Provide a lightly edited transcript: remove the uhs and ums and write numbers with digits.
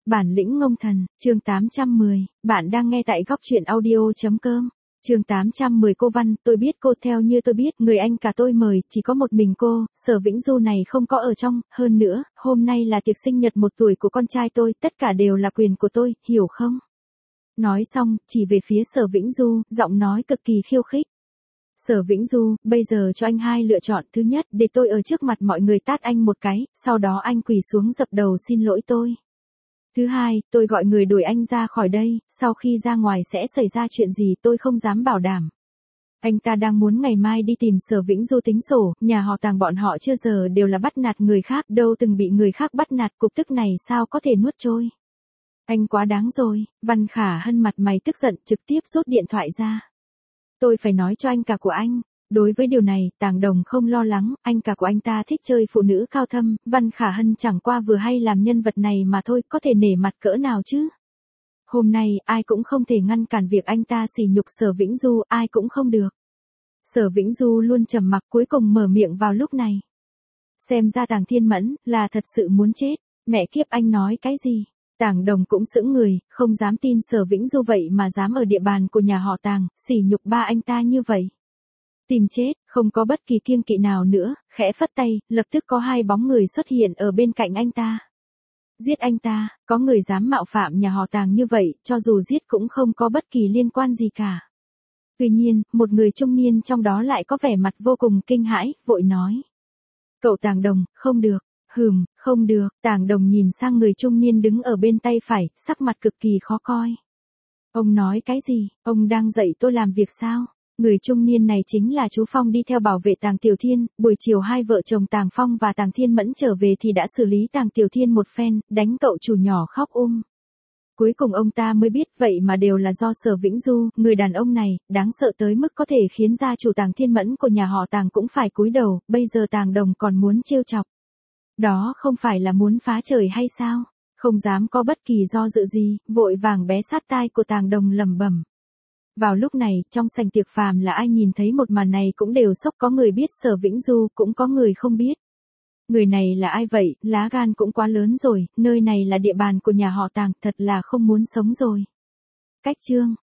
Bản lĩnh ngông thần, chương 810, bạn đang nghe tại góc truyện audio.com. Chương 810 cô Văn, tôi biết cô, theo như tôi biết, người anh cả tôi mời, chỉ có một mình cô, Sở Vĩnh Du này không có ở trong, hơn nữa, hôm nay là tiệc sinh nhật 1 tuổi của con trai tôi, tất cả đều là quyền của tôi, hiểu không? Nói xong, chỉ về phía Sở Vĩnh Du, giọng nói cực kỳ khiêu khích. Sở Vĩnh Du, bây giờ cho anh hai lựa chọn, thứ nhất, để tôi ở trước mặt mọi người tát anh một cái, sau đó anh quỳ xuống dập đầu xin lỗi tôi. Thứ hai, tôi gọi người đuổi anh ra khỏi đây, sau khi ra ngoài sẽ xảy ra chuyện gì tôi không dám bảo đảm. Anh ta đang muốn ngày mai đi tìm Sở Vĩnh Du tính sổ, nhà họ Tàng bọn họ chưa giờ đều là bắt nạt người khác, đâu từng bị người khác bắt nạt, cục tức này sao có thể nuốt trôi. Anh quá đáng rồi, Văn Khả Hân mặt mày tức giận trực tiếp rút điện thoại ra. Tôi phải nói cho anh cả của anh. Đối với điều này, Tàng Đồng không lo lắng, anh cả của anh ta thích chơi phụ nữ cao thâm, Văn Khả Hân chẳng qua vừa hay làm nhân vật này mà thôi, có thể nể mặt cỡ nào chứ. Hôm nay, ai cũng không thể ngăn cản việc anh ta sỉ nhục Sở Vĩnh Du, ai cũng không được. Sở Vĩnh Du luôn trầm mặc cuối cùng mở miệng vào lúc này. Xem ra Tàng Thiên Mẫn, là thật sự muốn chết, mẹ kiếp anh nói cái gì? Tàng Đồng cũng sững người, không dám tin Sở Vĩnh Du vậy mà dám ở địa bàn của nhà họ Tàng, sỉ nhục ba anh ta như vậy. Tìm chết, không có bất kỳ kiêng kỵ nào nữa, khẽ phất tay, lập tức có hai bóng người xuất hiện ở bên cạnh anh ta. Giết anh ta, có người dám mạo phạm nhà họ Tàng như vậy, cho dù giết cũng không có bất kỳ liên quan gì cả. Tuy nhiên, một người trung niên trong đó lại có vẻ mặt vô cùng kinh hãi, vội nói. Cậu Tàng Đồng, không được, không được, Tàng Đồng nhìn sang người trung niên đứng ở bên tay phải, sắc mặt cực kỳ khó coi. Ông nói cái gì, ông đang dạy tôi làm việc sao? Người trung niên này chính là chú Phong đi theo bảo vệ Tàng Tiểu Thiên, buổi chiều hai vợ chồng Tàng Phong và Tàng Thiên Mẫn trở về thì đã xử lý Tàng Tiểu Thiên một phen, đánh cậu chủ nhỏ khóc Cuối cùng ông ta mới biết vậy mà đều là do Sở Vĩnh Du, người đàn ông này, đáng sợ tới mức có thể khiến gia chủ Tàng Thiên Mẫn của nhà họ Tàng cũng phải cúi đầu, bây giờ Tàng Đồng còn muốn trêu chọc. Đó không phải là muốn phá trời hay sao? Không dám có bất kỳ do dự gì, vội vàng bé sát tai của Tàng Đồng lẩm bẩm. Vào lúc này, trong sảnh tiệc phàm là ai nhìn thấy một màn này cũng đều sốc, có người biết Sở Vĩnh Du, cũng có người không biết. Người này là ai vậy, lá gan cũng quá lớn rồi, nơi này là địa bàn của nhà họ Tàng, thật là không muốn sống rồi. Cách chương